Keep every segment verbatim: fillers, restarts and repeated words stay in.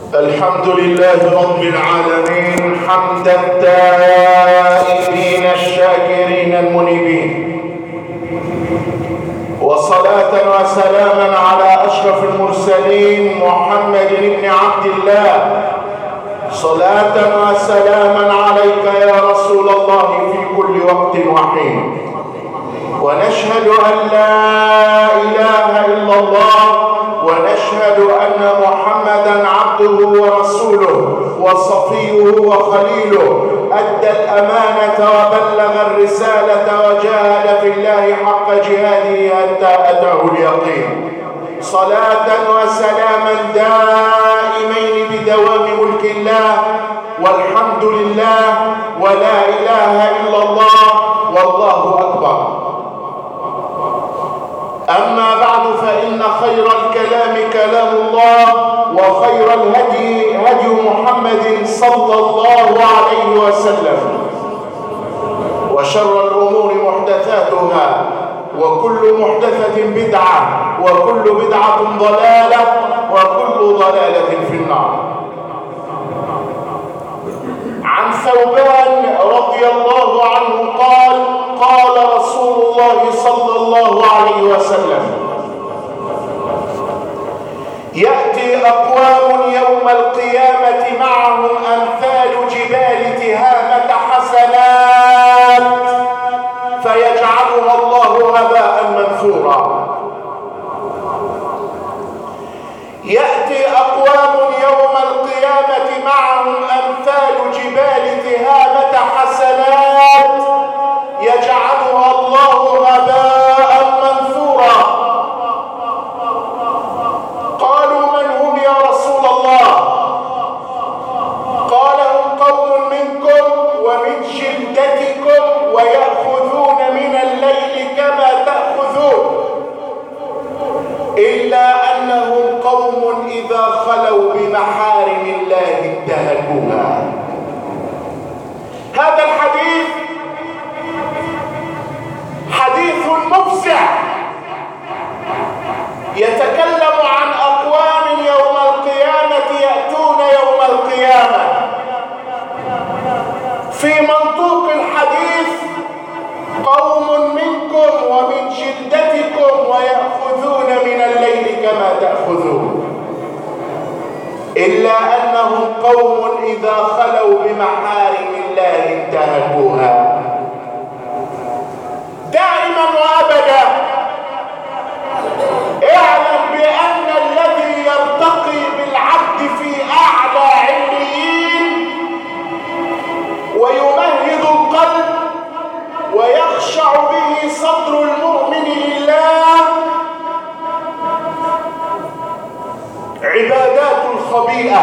الحمد لله رب العالمين حمد التائبين الشاكرين المنيبين، وصلاة وسلاما على أشرف المرسلين محمد بن عبد الله. صلاة وسلاما عليك يا رسول الله في كل وقت وحين. ونشهد أن لا إله إلا الله، ونشهد أن محمدًا عبده ورسوله وصفيه وخليله، أدى الأمانة وبلغ الرسالة وجاهد في الله حق جهاده حتى أتاه اليقين. صلاة وسلاما دائمين بدوام ملك الله، والحمد لله، ولا إله إلا الله، والله أكبر. أما بعد، فإن خير الكلام كلام الله، وخير الهدي هدي محمد صلى الله عليه وسلم، وشر الأمور محدثاتها، وكل محدثة بدعة، وكل بدعة ضلالة، وكل ضلالة في النار. عن ثوبان رضي الله عنه قال: قال رسول الله صلى الله عليه وسلم: يأتي أقوام يوم القيامة معهم أمثال جبال تهامة حسنات فيجعلها الله هباء منثورا. يأتي أقوام يوم القيامة معهم أمثال جبال تهامة حسنات يجعلها الله هباء منثورا. قالوا: من هم يا رسول الله؟ قال: هم قوم منكم ومن جلدتكم ويأخذون من الليل كما تأخذون، إلا أنهم قوم إذا خلوا بمحارم الله انتهكوها. هذا الحديث حديث مفزع يتكلم عن أقوام يوم القيامة يأتون يوم القيامة. في منطوق الحديث: قوم منكم ومن جلدتكم ويأخذون من الليل كما تأخذون، إلا أنهم قوم إذا خلوا بمحارم الله انتهكوها. دائما وأبدا اعلم بأن الذي يرتقي بالعبد في أعلى عليين ويمهد القلب ويخشع به صدر المؤمن لله عبادات الخبيئة،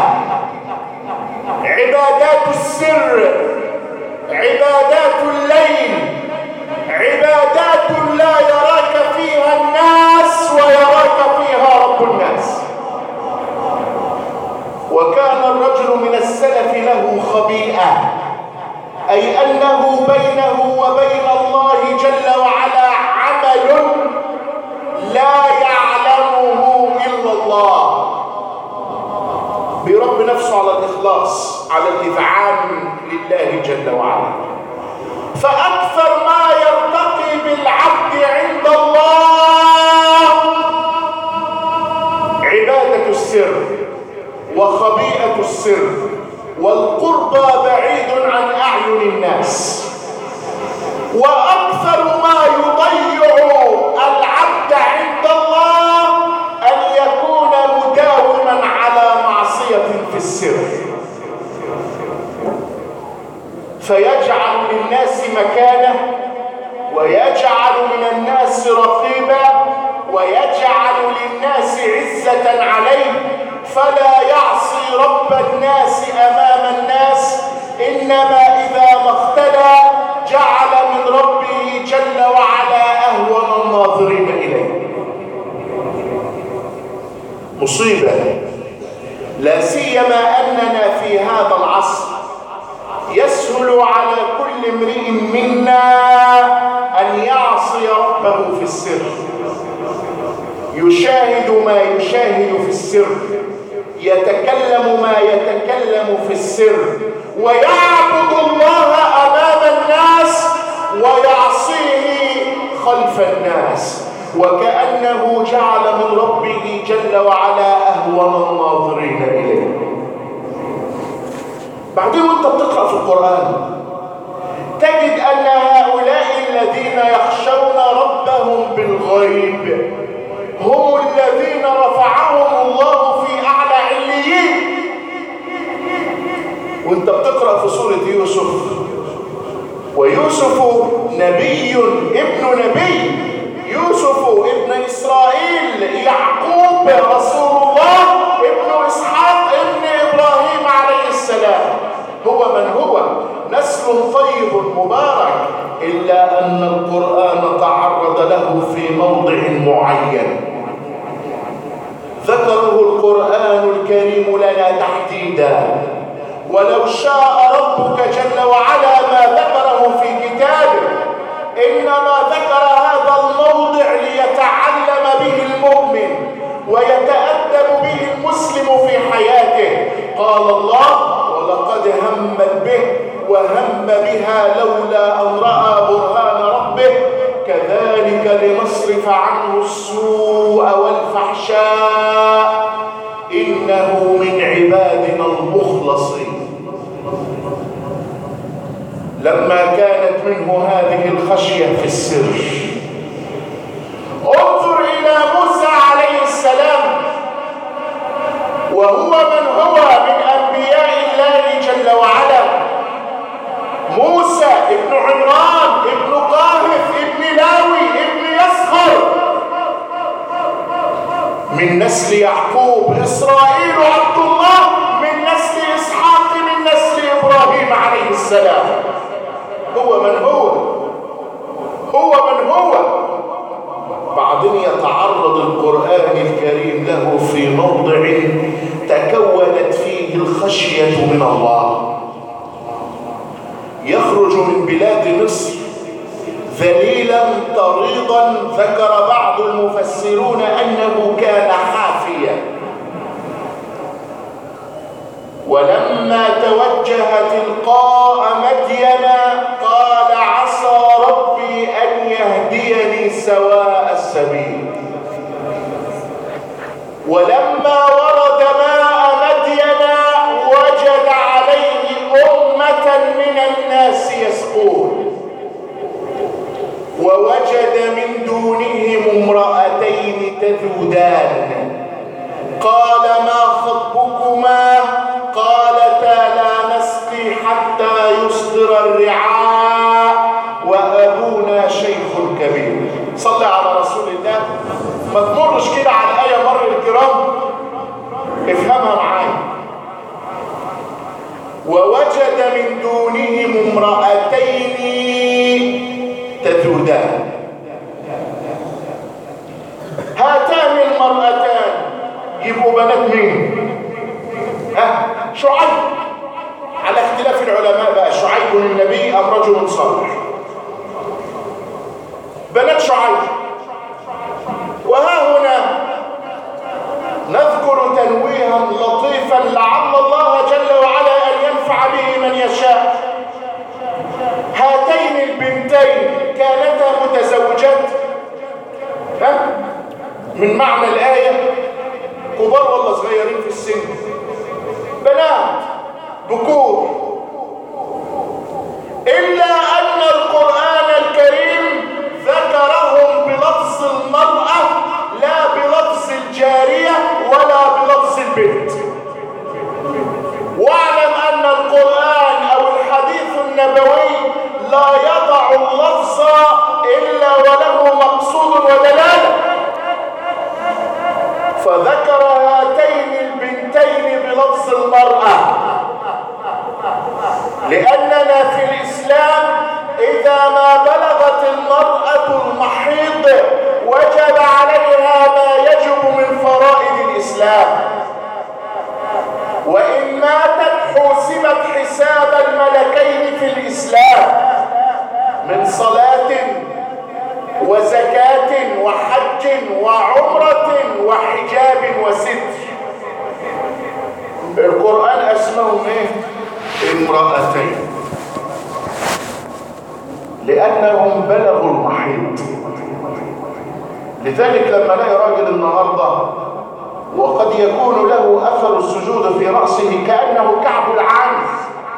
عبادات السر، عبادات الليل، عبادات لا يراك فيها الناس ويراك فيها رب الناس. وكان الرجل من السلف له خبيئة، أي أنه بينه وبين الله جل وعلا عمل لا يعلمه إلا الله، بيربي نفسه على الإخلاص، على الإذعان لله جل وعلا. فأكثر ما يرتقي بالعبد عند الله عبادة السر وخبيئة السر، والقربى بعيد عن أعين الناس. وأكثر ما يضيع العبد عند الله أن يكون مداوما على معصية في السر، فيجعل للناس مكانة، ويجعل من الناس رقيبا، ويجعل للناس عزة عليه، فلا يعصي رب الناس أمام الناس، إنما إذا ما اختلى جعل من ربه جل وعلا أهون الناظرين إليه. مصيبة، لا سيما أننا في هذا العصر يسهل على كل امرئ منا أن يعصي ربه في السر، يشاهد ما يشاهد في السر، يتكلم ما يتكلم في السر، ويعبد الله أمام الناس ويعصيه خلف الناس، وكأنه جعل من ربه جل وعلا أهون الناظرين إليه. بعدين وانت بتقرأ في القرآن تجد أن هؤلاء الذين يخشون ربهم بالغيب هم الذين رفعهم الله في أعلى عليين. وانت بتقرأ في سورة يوسف، ويوسف نبي ابن نبي، يوسف ابن إسرائيل، يعقوب رسول الله، ابن إسحاق ابن إبراهيم عليه السلام، هو من هو نسل طيب مبارك، إلا أن القرآن تعرض له في موضع معين ذكره القرآن الكريم لنا تحديدا، ولو شاء ربك جل وعلا ما ذكره في كتابه، إنما ذكر هذا الموضع ليتعلم به المؤمن ويتأدب به المسلم في حياته. قال الله: ولقد همت به وهم بها لولا أن رأى برهان ربه كذلك لنصرف عنه السوء والفحشاء إنه من عبادنا المخلصين. لما كانت منه هذه الخشية في السر، انظر إلى موسى عليه السلام، وهو من هو من أنبياء الله جل وعلا، موسى ابن عمران ابن قاهث ابن لاوي ابن يسخر، من نسل يعقوب، إسرائيل عبد الله، من نسل إسحاق، من نسل إبراهيم عليه السلام. هو من هو هو من هو بعدين يتعرض القرآن الكريم له في موضع تكونت فيه الخشية من الله. يخرج من بلاد مصر ذليلا طريضا، ذكر بعض المفسرون أنه كان حافيا، ولما توجه تلقاء مدين قال: عسى ربي أن يهديني سواء السبيل. ولما ورد ماء مدين وجد عليه أمة من الناس يسقون، ووجد من دونهم امرأتين تذودان، قال: ما خطبكما؟ قالتا: لا نسقي حتى يصدر الرعاء وأبونا شيخ كبير. صلى على رسول الله. ما تمرش كده على الآية مر الكرام، افهمها معايا. ووجد من دونهم امرأتين تذودان. هاتان المرأتان يبقوا بنات مين؟ ها؟ شعيب، على اختلاف العلماء بقى، شعيب النبي أم رجل صالح؟ بنات شعيب. وها هنا نذكر تنويها لطيفا لعل الله جل وعلا أن ينفع به من يشاء. هاتين البنتين كانتا متزوجات؟ ها؟ من معنى الآية كبار ولا صغيرين في السن؟ بنات ذكور، إلا أن القرآن الكريم ذكرهم بلفظ المرأة لا بلفظ الجارية ولا بلفظ البنت. واعلم أن القرآن أو الحديث النبوي لا يضع اللفظ إلا وله مقصود ودلالة، فذكر هاتين البنتين بلفظ المرأة، لأننا في الإسلام إذا ما بلغت المرأة المحيض وجب عليها ما يجب من فرائض الإسلام، وإن ماتت حوسبت حساب الملكين في الإسلام من صلاة وزكاة وحج وعمرة وحجاب وستر. القرآن أسمهم إيه؟ امرأتين، لأنهم بلغوا المحيط. لذلك لما الاقي راجل النهارده وقد يكون له أثر السجود في رأسه كأنه كعب العنز،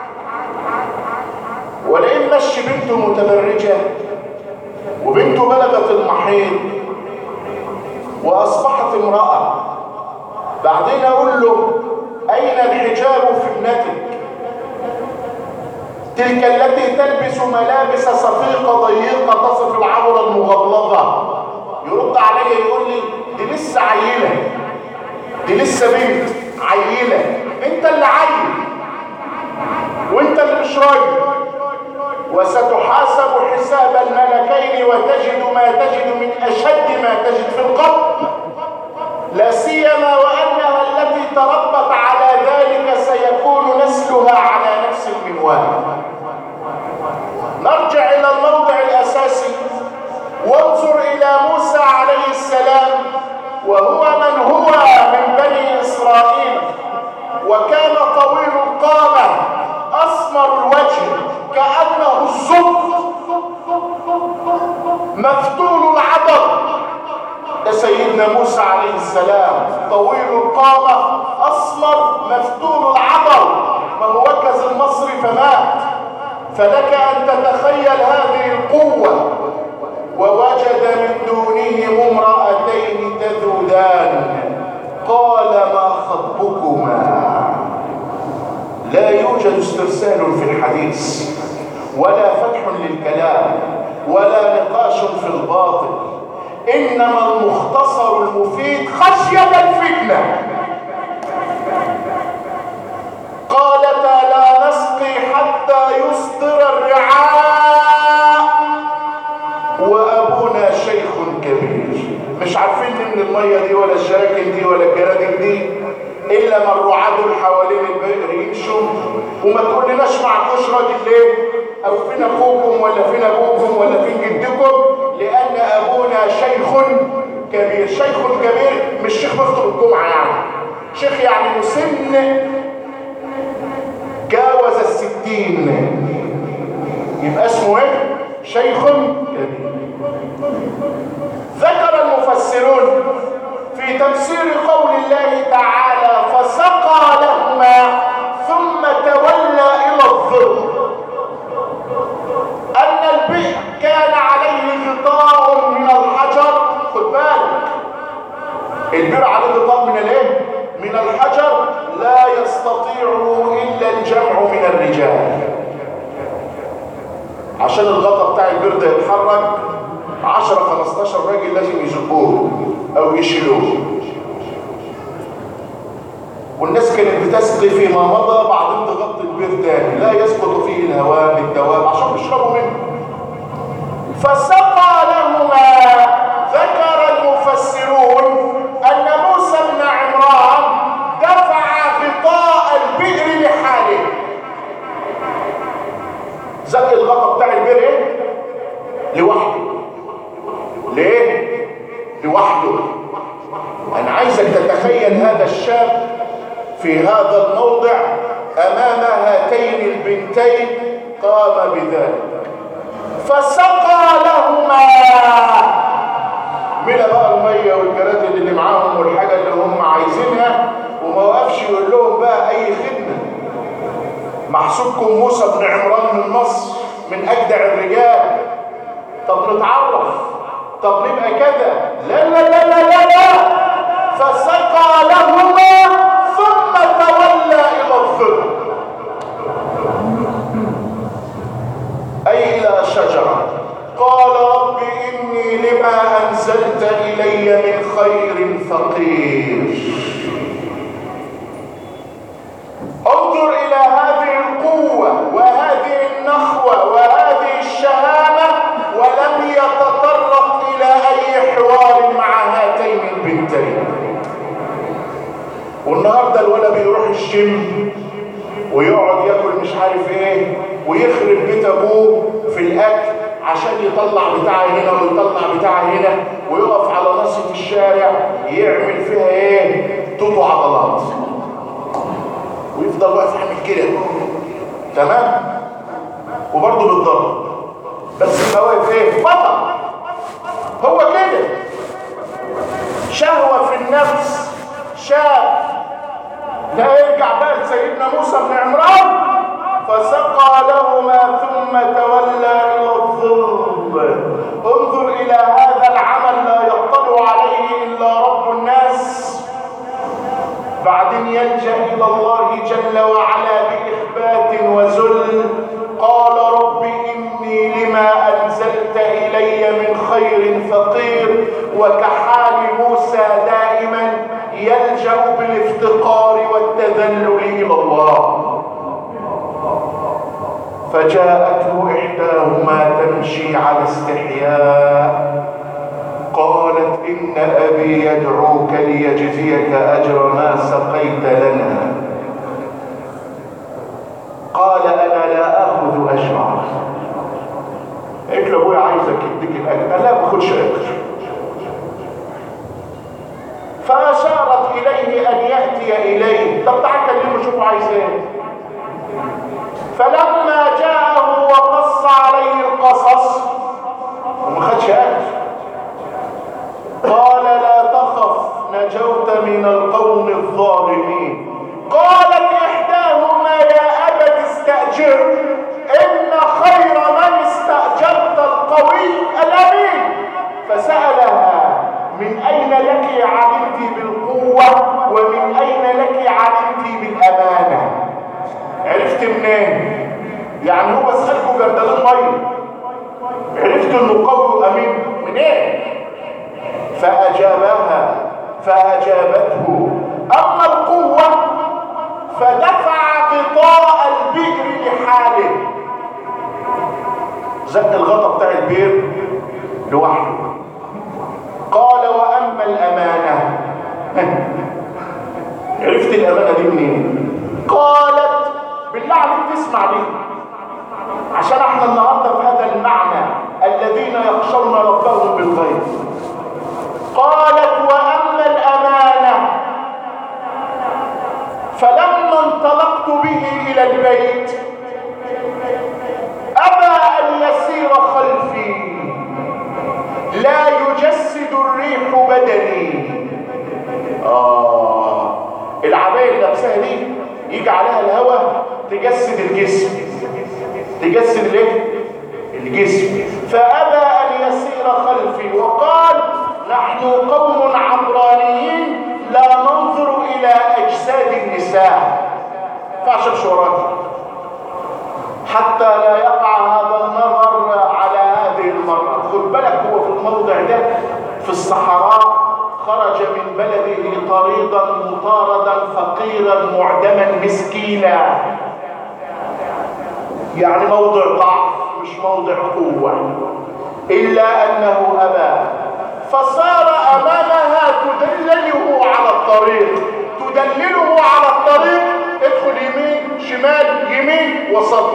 ولئن مشي بنته متبرجة وبنته بلغت المحيط وأصبحت امرأة، بعدين أقول له أين الحجاب في ابنتك؟ تلك التي تلبس ملابس صفيقة ضيقة تصف العورة المغلظة. يرد علي يقول لي دي لسه عيلة، دي لسه بنت عيلة. انت اللي عيل وانت اللي مش راجل. وستحاسب حساب الملكين وتجد ما تجد من أشد ما تجد في القبر، لا سيما وأنها التي تربت على ذلك سيكون نسلها على نفس المنوال. نرجع إلى الموضع الأساسي وانظر إلى موسى عليه السلام، وهو من هو من بني إسرائيل، وكان طويل القامة أسمر الوجه كأنه الزبط مفتول العضل. ده سيدنا موسى عليه السلام طويل القامة أسمر مفتول العضل، من وكز المصري فمات. فلك أن تتخيل هذه القوة. ووجد من دونهم امرأتين تذودان قال ما خطبكما. لا يوجد استرسال في الحديث ولا فتح للكلام ولا نقاش في الباطل، إنما المختصر المفيد خشية الفتنة. قالتا لا نسقي حتى يصدر الرعاء وأبونا شيخ كبير. مش عارفين من المية دي ولا الشراكن دي ولا الجرادل دي إلا من الرعاة دول حوالين البئر يمشوا، وما تقولناش معكوش راجل ليه؟ أو فين أخوكم ولا فين أبوكم ولا فين جدكم؟ لأن أبونا شيخ كبير. شيخ كبير مش شيخ بيخطب الجمعة يعني، شيخ يعني مسن جاوز الستين، يبقى اسمه ايه؟ شيخ كبير. ذكر المفسرون في تفسير قول الله تعالى فسقى لهما ثم تولى إلى الظل أن البئر كان عليه غطاء من الحجر. خد بالك البئر عليه غطاء من الايه؟ من الحجر لا يستطيع إلا الجمع من الرجال. عشان الغطاء بتاع البئر ده يتحرك عشرة خمستاشر راجل لازم يزقوه أو يشيلوه. والناس كانت بتسقي فيما مضى بعدين تغطي البئر تاني لا يسقط فيه الهواء بالدواب عشان بيشربوا منه. فسقى لهما. ذكر المفسرون أن موسى بن عمران دفع غطاء البئر لحاله. زق الغطاء بتاع البئر ايه؟ لوحده. ليه؟ لوحده. أنا عايزك تتخيل هذا الشاب في هذا الموضع أمام هاتين البنتين قام بذلك فسقى لهما. ملا بقى المية والجرادل اللي معاهم والحاجة اللي هم عايزينها، وما وقفش يقول لهم بقى أي خدمة. محسوبكم موسى بن عمران من مصر من أجدع الرجال، طب نتعرف، طب نبقى كذا. لا لا لا لا لا لا. فسقى لهما ثم تولى إلى الظل أي إلى شجرة. قال رب إني لما أنزلت إلي من خير فقير. انظر إلى هذه القوة وهذه النخوة وهذه الشهامة، ولم يتطرق إلى أي حوار مع هاتين البنتين. والنهارده الولد بيروح الجيم ويقعد ياكل مش عارف ايه ويخرب بيت ابوه في الاكل عشان يطلع بتاع هنا ويطلع بتاع هنا، ويقف على ناصية الشارع يعمل فيها ايه؟ توتو عضلات. ويفضل واقف يعمل كده، تمام؟ وبرضه بالضرب، بس يبقى واقف ايه؟ بطل. هو كده شهوة في النفس، شاب لا يرجع بقى لسيدنا موسى بن عمران، فسقى لهما ثم تولى الى الظل. انظر الى هذا العمل لا يطلع عليه الا رب الناس، بعدين يلجأ الى الله جل وعلا باخبات وذل. قال رب اني لما انزلت الي من خير فقير. وكحال موسى دائما يلجأ بالافتقار والتذلل الى الله. فجاءته احداهما تمشي على استحياء قالت ان ابي يدعوك ليجزيك اجر ما سقيت لنا. قال انا لا اخذ اجرا. قلت له ابويا عايزك يديك الاجر. قال لا ما باخدش اجر. فاشارت اليه ان ياتي اليه. طب تعال كلمه شوفوا عايز ايه. فلما جاءه وقص عليه القصص وما خدش اجر، قال لا تخف نجوت من القوم الظالمين. قالت احداهما يا ابت استاجر ان خير من استاجرت القوي الامين. فسالها من اين لك علمت بالقوه ومن اين لك علمت بالامانه؟ عرفت منين؟ يعني هو سالكوا جردلين ميه، عرفت انه قوي وامين منين؟ فاجابها فاجابته اما القوه فدفع غطاء البئر لحاله. زق الغطاء بتاع البئر لوحده. قال واما الامانه عرفت الامانه دي منين؟ قالت بالله عليك تسمع دي عشان احنا النهارده في هذا المعنى الذين يخشون ربهم بالغيب. قالت واما الامانه فلما انطلقت به الى البيت ابى ان يسير خلفي لا يجسد الريح بدني. اه العبايه اللي لابساها دي يجي عليها الهواء تجسد الجسم، تجسد الايه؟ الجسم. فابى ان يسير خلفي وقال نحن قوم عبرانيين لا ننظر الى اجساد النساء فاشرش وراك حتى لا يقع هذا النظر على هذه المرأة. خد بالك هو في الموضع ده في الصحراء خرج من بلده طريدا مطاردا فقيرا معدما مسكينا، يعني موضع ضعف مش موضع قوة، إلا أنه أبى. فصار أمامها تدلله على الطريق، تدلله على الطريق، ادخل يمين شمال يمين وسط.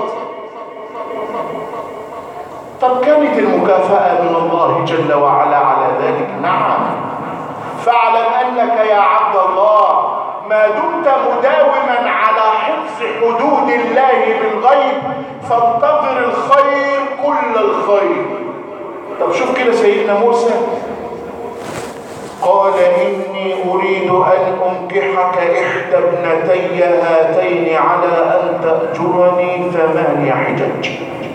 طب كانت المكافأة من الله جل وعلا على ذلك؟ نعم. فاعلم أنك يا عبد الله ما دمت مداوما على حفظ حدود الله بالغيب فانتظر الخير كل الخير. طب شوف كده سيدنا موسى قال إني أريد أن أنكحك إحدى ابنتي هاتين على أن تأجرني ثماني حجج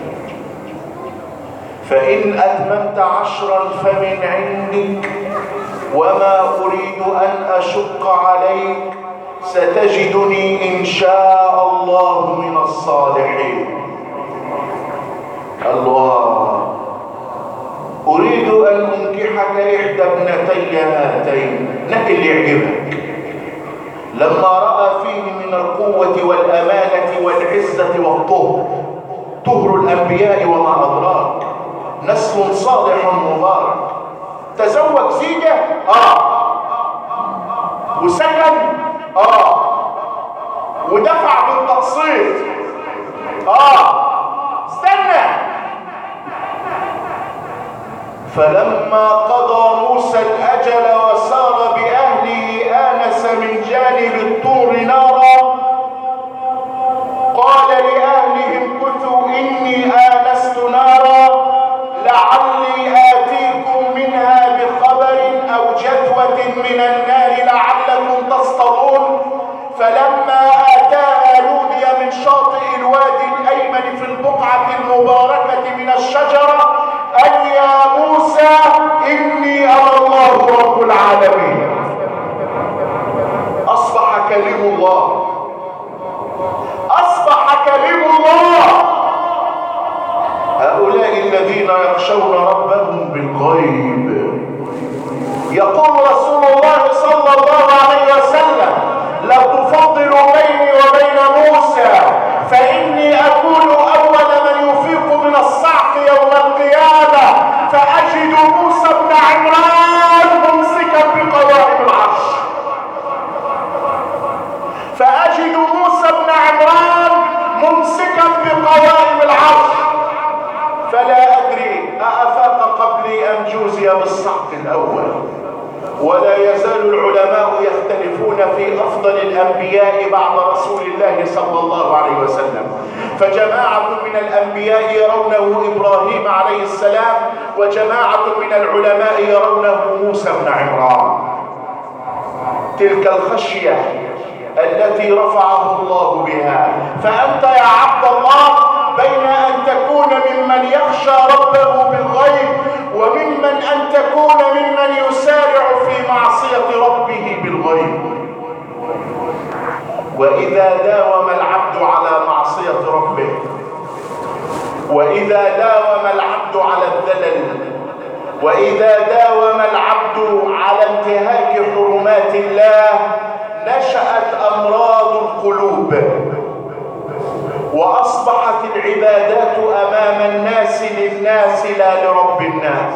فإن أتممت عشرا فمن عندك وما أريد أن أشق عليك ستجدني إن شاء الله من الصالحين. الله أريد أن أنكحك إحدى ابنتي هاتين، نقي اللي يعجبك. لما رأى فيه من القوة والأمانة والعزة والطهر، طهر الأنبياء وما أدراك، نسل صالح مبارك. تزوج زيجة آه وسكن آه ودفع بالتقسيط آه استنى. فلما قضى موسى الأجل وسار بأهله آنس من جانب الطور نارا فلما آتاها نودي من شاطئ الوادي الأيمن في البقعة المباركة من الشجرة أن يا موسى إني أنا الله رب العالمين. أصبح كلم الله، أصبح كلم الله. هؤلاء الذين يخشون ربهم بالغيب. يقول رسول الله صلى الله عليه وسلم: لا تفضلوا بيني وبين موسى فإني أكون أول من يفيق من الصعق يوم القيامة فأجد موسى بن عمران ممسكا بقوائم العرش، فأجد موسى بن عمران ممسكا بقوائم العرش، فلا أدري أأفاق قبلي أم جوزي بالصعق الأول. ولا يزال العلماء يختلفون في أفضل الأنبياء بعد رسول الله صلى الله عليه وسلم، فجماعة من الأنبياء يرونه إبراهيم عليه السلام، وجماعة من العلماء يرونه موسى بن عمران. تلك الخشية التي رفعه الله بها. فأنت يا عبد الله بين أن تكون ممن يخشى ربه بالغيب وممن أن تكون ممن يسارع في معصية ربه بالغيب. وإذا داوم العبد على معصية ربه، وإذا داوم العبد على الذلل، وإذا داوم العبد على انتهاك حرمات الله، نشأت أمراض القلوب، وأصبحت العبادات أمام الناس للناس لا لرب الناس.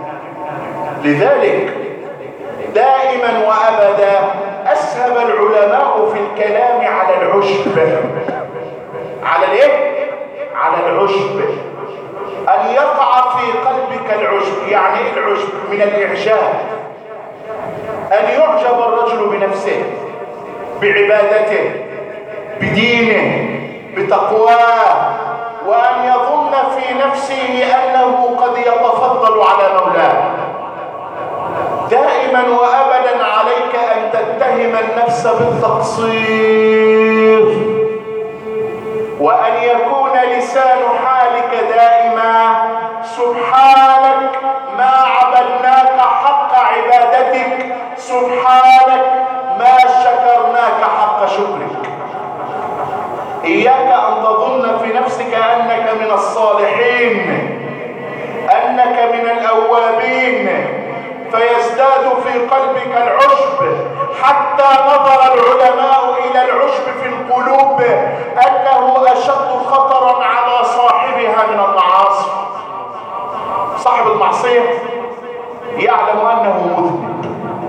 لذلك دائما وأبدا أسهب العلماء في الكلام على العشب. على الايه؟ على العشب. أن يقع في قلبك العشب. يعني ايه العشب؟ من الإعجاب، أن يعجب الرجل بنفسه، بعبادته، بدينه، بتقواه، وأن يظن في نفسه أنه قد يتفضل على مولاه. دائما وأبدا عليك أن تتهم النفس بالتقصير، وأن يكون لسان حالك دائما: سبحانك ما عبدناك حق عبادتك، سبحانك ما شكرناك حق شكرك. إياك أن تظن في نفسك أنك من الصالحين، أنك من الأوابين، فيزداد في قلبك العشب، حتى نظر العلماء إلى العشب في القلوب أنه أشد خطرا على صاحبها من المعاصي. صاحب المعصية يعلم أنه مذنب،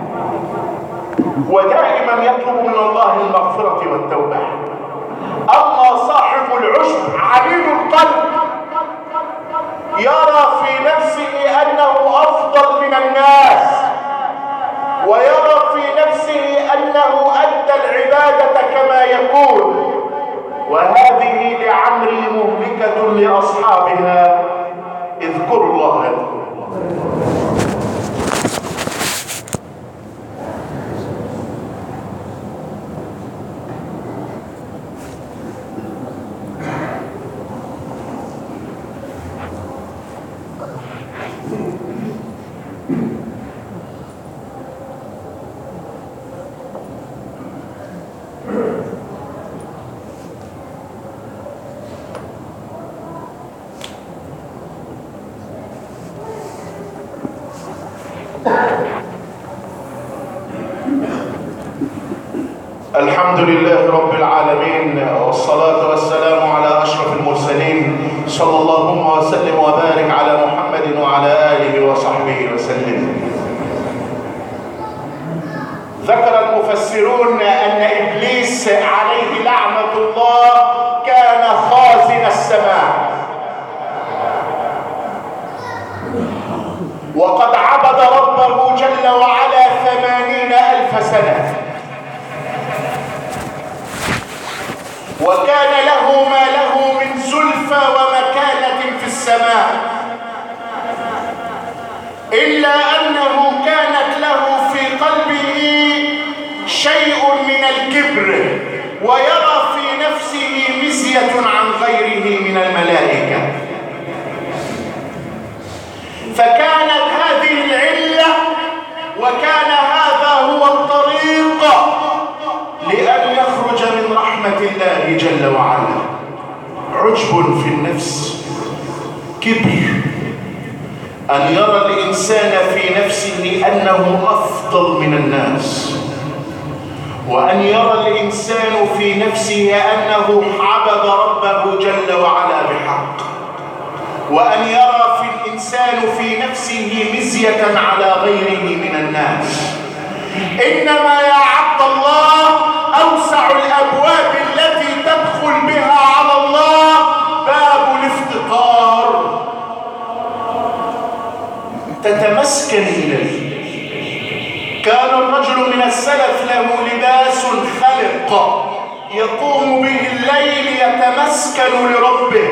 ودائما يطلب من الله المغفرة والتوبة. أما صاحب العشب عليم القلب يرى في نفسه أنه أفضل من الناس، ويرى في نفسه أنه أدى العبادة كما يكون، وهذه لعمري مهلكة لأصحابها. اذكروا الله يذكركم. الحمد لله رب العالمين، والصلاة والسلام على أشرف المرسلين، صلى الله وسلم وبارك على محمد وعلى آله وصحبه وسلم. ذكر المفسرون أن إبليس عليه لعنة الله كان خازن السماء، وقد عبد ربه جل وعلا ثمانين ألف سنة، وكان له ما له من زلفى ومكانة في السماء، إلا أنه كانت له في قلبه شيء من الكبر ويرى في نفسه مزية عن غيره من الملائكة. فكانت هذه العلة وكان هذا هو الطريق لأن يخرج من رحمة الله جل وعلا. عجب في النفس، كبر، أن يرى الإنسان في نفسه أنه أفضل من الناس، وأن يرى الإنسان في نفسه أنه عبد ربه جل وعلا بحق، وأن يرى في الإنسان في نفسه مزية على غيره من الناس. إنما يا عبد الله أوسع الأبواب التي تدخل بها على الله باب الافتقار، تتمسكن إليه. كان الرجل من السلف له لباس خلق يقوم به الليل يتمسكن لربه.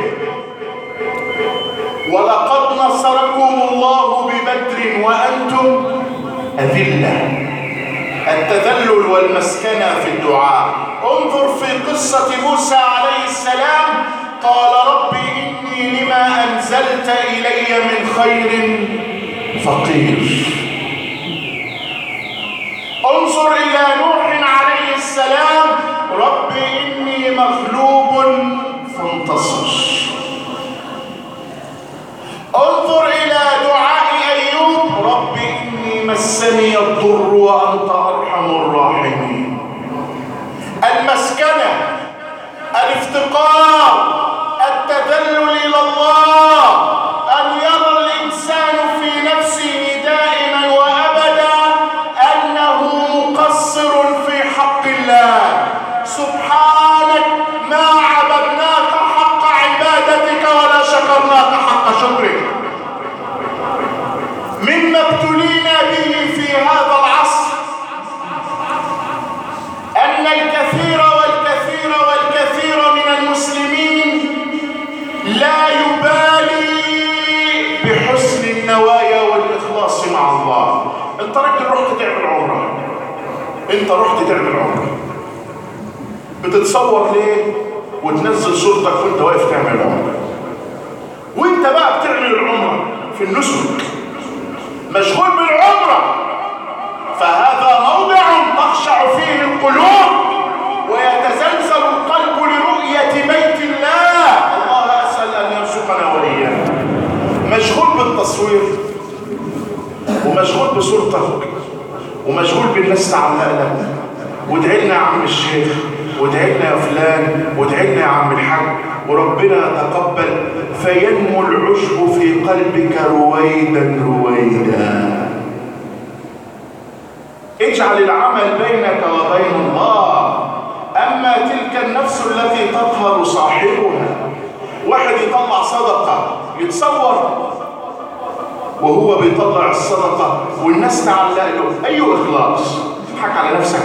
ولقد نصركم الله ببدر وأنتم أذلة. التذلل والمسكنة في الدعاء. انظر في قصة موسى عليه السلام، قال رب إني لما أنزلت إلي من خير فقير. انظر إلى نوح عليه السلام، رب إني مغلوب فانتصر. انظر إلى دعاء أيوب، رب إني مسني الضر وأنت أرحم الراحمين. المسكنة، الافتقار، التذلل إلى الله، أن يرى الإنسان في نفسه دائما وأبدا أنه مقصر في حق الله. سبحانك ما عبدناك حق عبادتك ولا شكرناك حق شكرك. مما ابتلينا به في هذا العصر أن الكثير والكثير والكثير من المسلمين لا يبالي بحسن النوايا والإخلاص مع الله. انت راجل رحت تعمل عمره، انت رحت تعمل عمره، بتتصور ليه وتنزل صورتك وانت واقف تعمل عمره، وانت بقى بتعمل العمره في النسك مشغول بالعمره. فهذا موضع تخشع فيه القلوب ويتزلزل القلب لرؤية بيت الله. الله أسأل أن يرزقنا وإياه. مشغول بالتصوير ومشغول بصورتك ومشغول بالناس تعلق لك، وادعي لنا يا عم الشيخ، وادعي لنا يا فلان، وادعي لنا يا عم الحاج، وربنا يتقبل. فينمو العشب في قلبك رويدا رويدا. اجعل العمل بينك وبين الله. أما تلك النفس التي تطهر صاحبها، واحد يطلع صدقة يتصور وهو بيطلع الصدقة والناس تعلق له، أي إخلاص؟ تضحك على نفسك.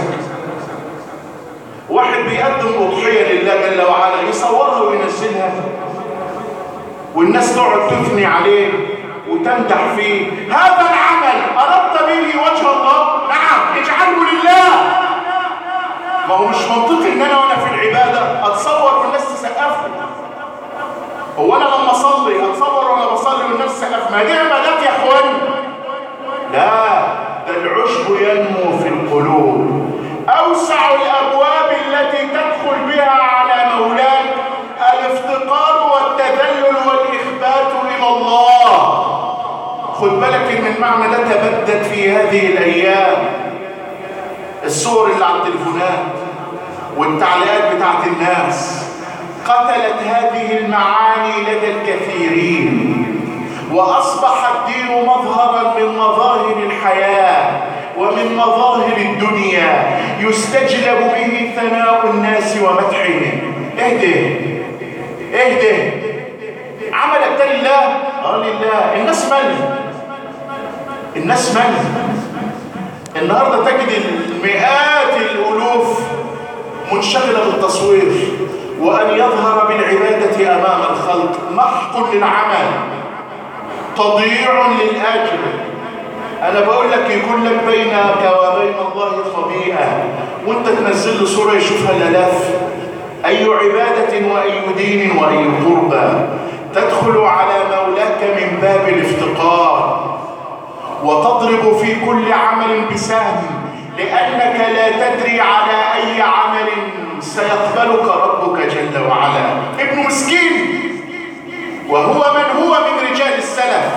واحد بيقدم أضحية لله جل وعلا يصورها وينزلها والناس تقعد تثني عليه وتمدح فيه. هذا العمل أردت به وجه الله؟ نعم، اجعله لله. ما هو مش منطقي ان انا وانا في العباده اتصور والناس تسقف لي. هو انا لما اصلي اتصور وانا بصلي والناس تسقف؟ ما دي عبادات يا اخواني. لا، ده العشب ينمو في القلوب. اوسع الابواب التي تدخل بها على مولاك الافتقار والتذلل والاخبات الى الله. خد بالك ان المعنى ده تبدد في هذه الايام. الصور اللي على التليفونات والتعليقات بتاعت الناس قتلت هذه المعاني لدى الكثيرين، واصبح الدين مظهرا من مظاهر الحياه ومن مظاهر الدنيا يستجلب به ثناء الناس ومدحهم. اهدى اهدى، عملك ده لله؟ اه لله. الناس مالها؟ الناس مالها؟ النهارده تجد المئات الالوف منشغله بالتصوير وان يظهر بالعباده امام الخلق، محق للعمل، تضييع للاجر. انا بقول لك يكون لك بينك وبين الله خبيئه، وانت تنزل له صورة يشوفها الالاف. اي عبادة واي دين واي قربى تدخل على مولاك من باب الافتقار وتضرب في كل عمل بسهم، لانك لا تدري على اي عمل سيقبلك ربك جل وعلا. ابن مسكين وهو من هو من رجال السلف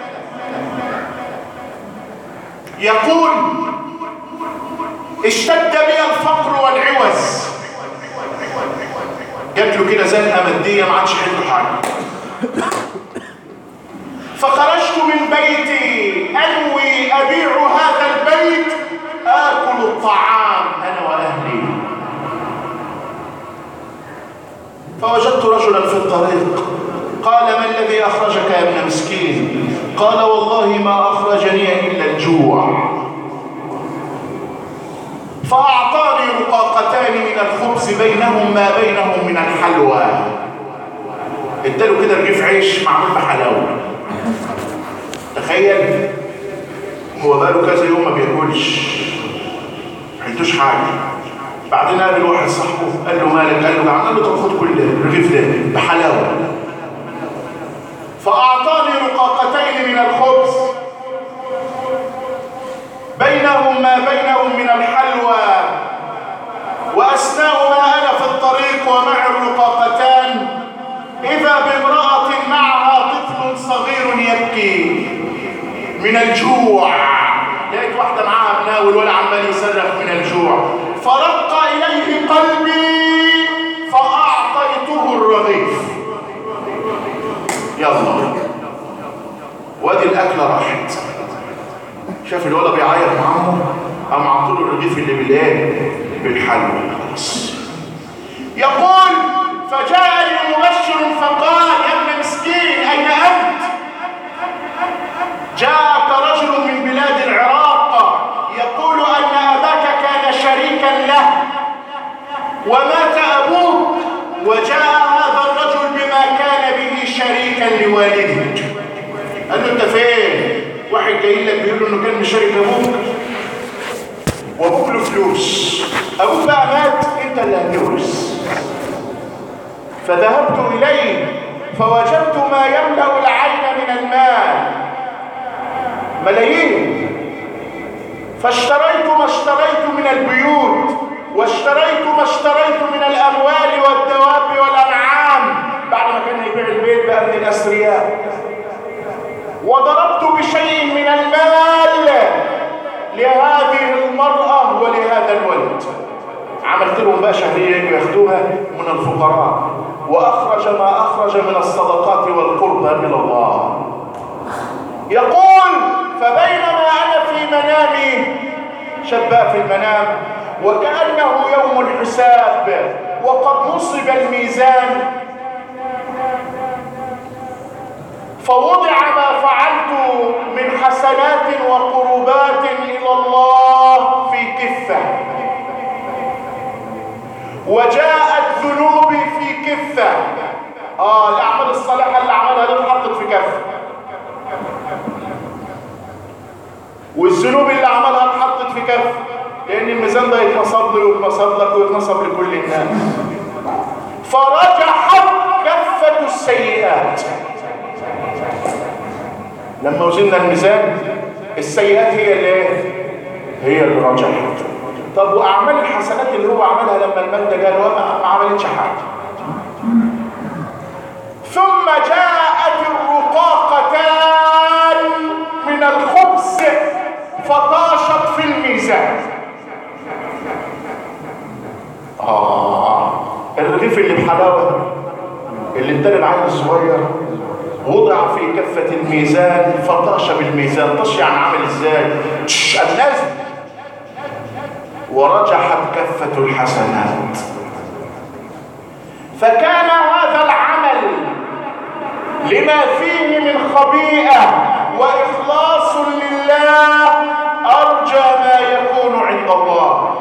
يقول اشتد بي الفقر والعوز، جات له كده زنقه ماديه ما عادش عنده حاجه، فخرجت من بيتي انوي ابيع هذا البيت اكل الطعام انا واهلي، فوجدت رجلا في الطريق قال ما الذي اخرجك يا ابن مسكين؟ قال والله ما اخرجني الا الجوع. فاعطاني رقاقتان من الخبز بينهم ما بينهم من الحلوى، اداله كده رغيف عيش معمول بحلاوه. تخيل هو بقاله كذا يوم ما بياكلش ما عندوش حاجه، بعدين قابل واحد صاحبه قال له مالك؟ قال له قال له طب خد كل الرغيف ده بحلاوه. فاعطاني رقاقتين من الخبز بينهم ما بينهم من الحلوى، واثناء ما انا في الطريق ومع الرقاقتان اذا بامراه معها طفل صغير يبكي من الجوع. لقيت واحده معاها ابناء والولد عمال يصرخ من الجوع، فرق اليه قلبي فاعطيته الرغيف. يلا وادي الاكله راحت. شاف الولد بيعيط مع عمه قام عطوله الرغيف اللي بالايه؟ بالحلوى. خلاص. يقول فجاءني مبشر فقال يا ابن مسكين اين انت؟ جاءك رجل من بلاد العراق يقول ان اباك كان شريكا له ومات ابوك، وجاء هذا الرجل بما كان به شريكا لوالدك. قال له انت فين؟ واحد جاي لك بيقول له انه كان مشارك ابوك وابوك له فلوس، ابوك بقى مات انت اللي هتورث. فذهبت اليه فوجدت ما يملا العين من المال ملايين، فاشتريت ما اشتريت من البيوت واشتريت ما اشتريت من الاموال والدواب والانعام، بعد ما كان يبيع البيت بقى من الاثرياء، وضربت بشيء من المال لهذه المرأة ولهذا الولد. عملت لهم بقى شهرية ياخدوها من الفقراء، وأخرج ما أخرج من الصدقات والقربى إلى الله. يقول فبينما أنا في منامي، شباب في المنام وكأنه يوم الحساب وقد نصب الميزان، فوضع ما فعلت من حسنات وقربات إلى الله في كفة، وجاءت ذنوبي في كفة. آه الأعمال الصالحة اللي عملها دي اتحطت في كفة، والذنوب اللي عملها اتحطت في كفة، لأن الميزان ده يتنصب لي ويتنصب لك ويتنصب لكل الناس. فرجحت كفة السيئات. لما وزننا الميزان السيئات هي اللي هي اللي رجحت. طب واعمال الحسنات اللي هو عملها لما المال ده جاله ما عملتش حاجه. ثم جاءت الرقاقتان من الخبز فطاشت في الميزان. اه الرغيف اللي بحلاوه اللي اداني العيل الصغير وضع في كفة الميزان فطاش بالميزان. طش يعني عامل ازاي؟ النازل. ورجحت كفة الحسنات. فكان هذا العمل لما فيه من خبيئة وإخلاص لله أرجى ما يكون عند الله.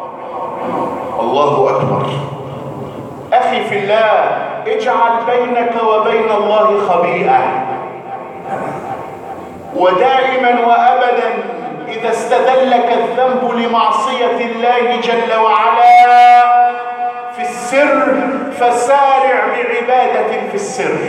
الله أكبر. أخي في الله، اجعل بينك وبين الله خبيئة، ودائما وأبدا إذا استدلك الذنب لمعصية الله جل وعلا في السر فسارع بعبادة في السر،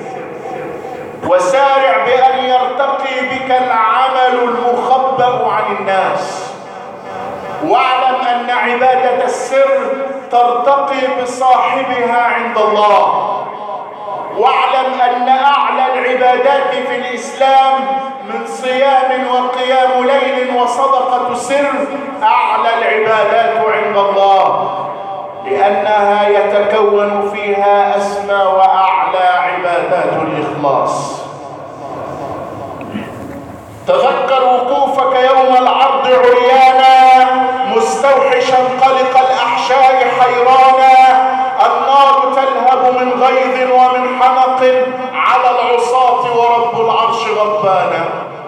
وسارع بأن يرتقي بك العمل المخبأ عن الناس. واعلم أن عبادة السر ترتقي بصاحبها عند الله. واعلم أن أعلى العبادات في الإسلام من صيام وقيام ليل وصدقة سر أعلى العبادات عند الله، لأنها يتكون فيها أسمى وأعلى عبادات الإخلاص. تذكر وقوفك يوم العرض عريانا مستوحشا قلق الأحشاء حيرانا، النار تلهب من غيظ ومن حنق على العصاة ورب العرش غضبانا.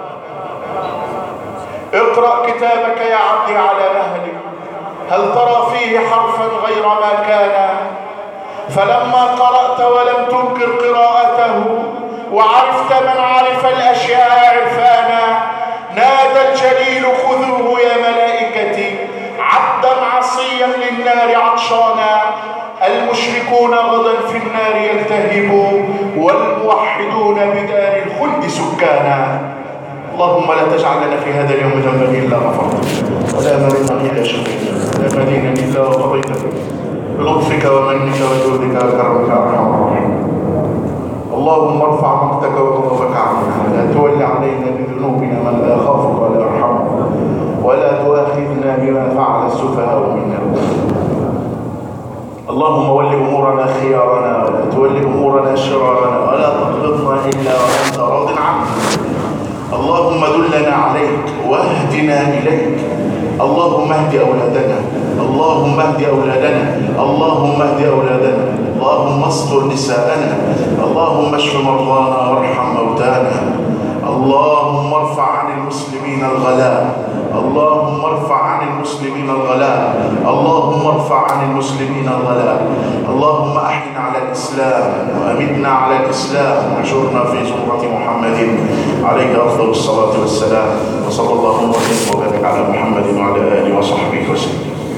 اقرأ كتابك يا عبدي على مهلك، هل ترى فيه حرفا غير ما كان؟ فلما قرأت ولم تنكر قراءته وعرفت من عرف الأشياء عرفانا، نادى الجليل خذوه يا ملائكتي، عبدا عصيا للنار عطشانا، المشركون غدا في النار يلتهبون والموحدون بدار الخلد سكانا. اللهم لا تجعل لنا في هذا اليوم ذنبا الا غفرته، ولا مريضا الا شفيته، ولا مدينا الا وقضيته، بلطفك ومنك وجودك وكرمك ارحم الراحمين. اللهم ارفع مقتك وغضبك عنا، ولا تول علينا بذنوبنا من لا يخافك ولا يرحمك، ولا تؤاخذنا بما فعل السفهاء منا. اللهم ول امورنا خيارنا، ولا تول امورنا شرارنا، ولا تقبضنا الا وانت راض عنا. اللهم دلنا عليك واهدنا اليك. اللهم اهد اولادنا، اللهم اهد اولادنا، اللهم اهد اولادنا، اللهم استر نساءنا، اللهم اشف مرضانا وارحم موتانا. اللهم ارفع عن المسلمين الغلاء، اللهم ارفع عن المسلمين الغلاء، اللهم ارفع عن المسلمين الغلاء. اللهم احينا على الاسلام وامتنا على الاسلام واحشرنا في زمرة محمد عليه افضل الصلاة والسلام. وصلى الله وسلم وبارك على محمد وعلى اله وصحبه وسلم.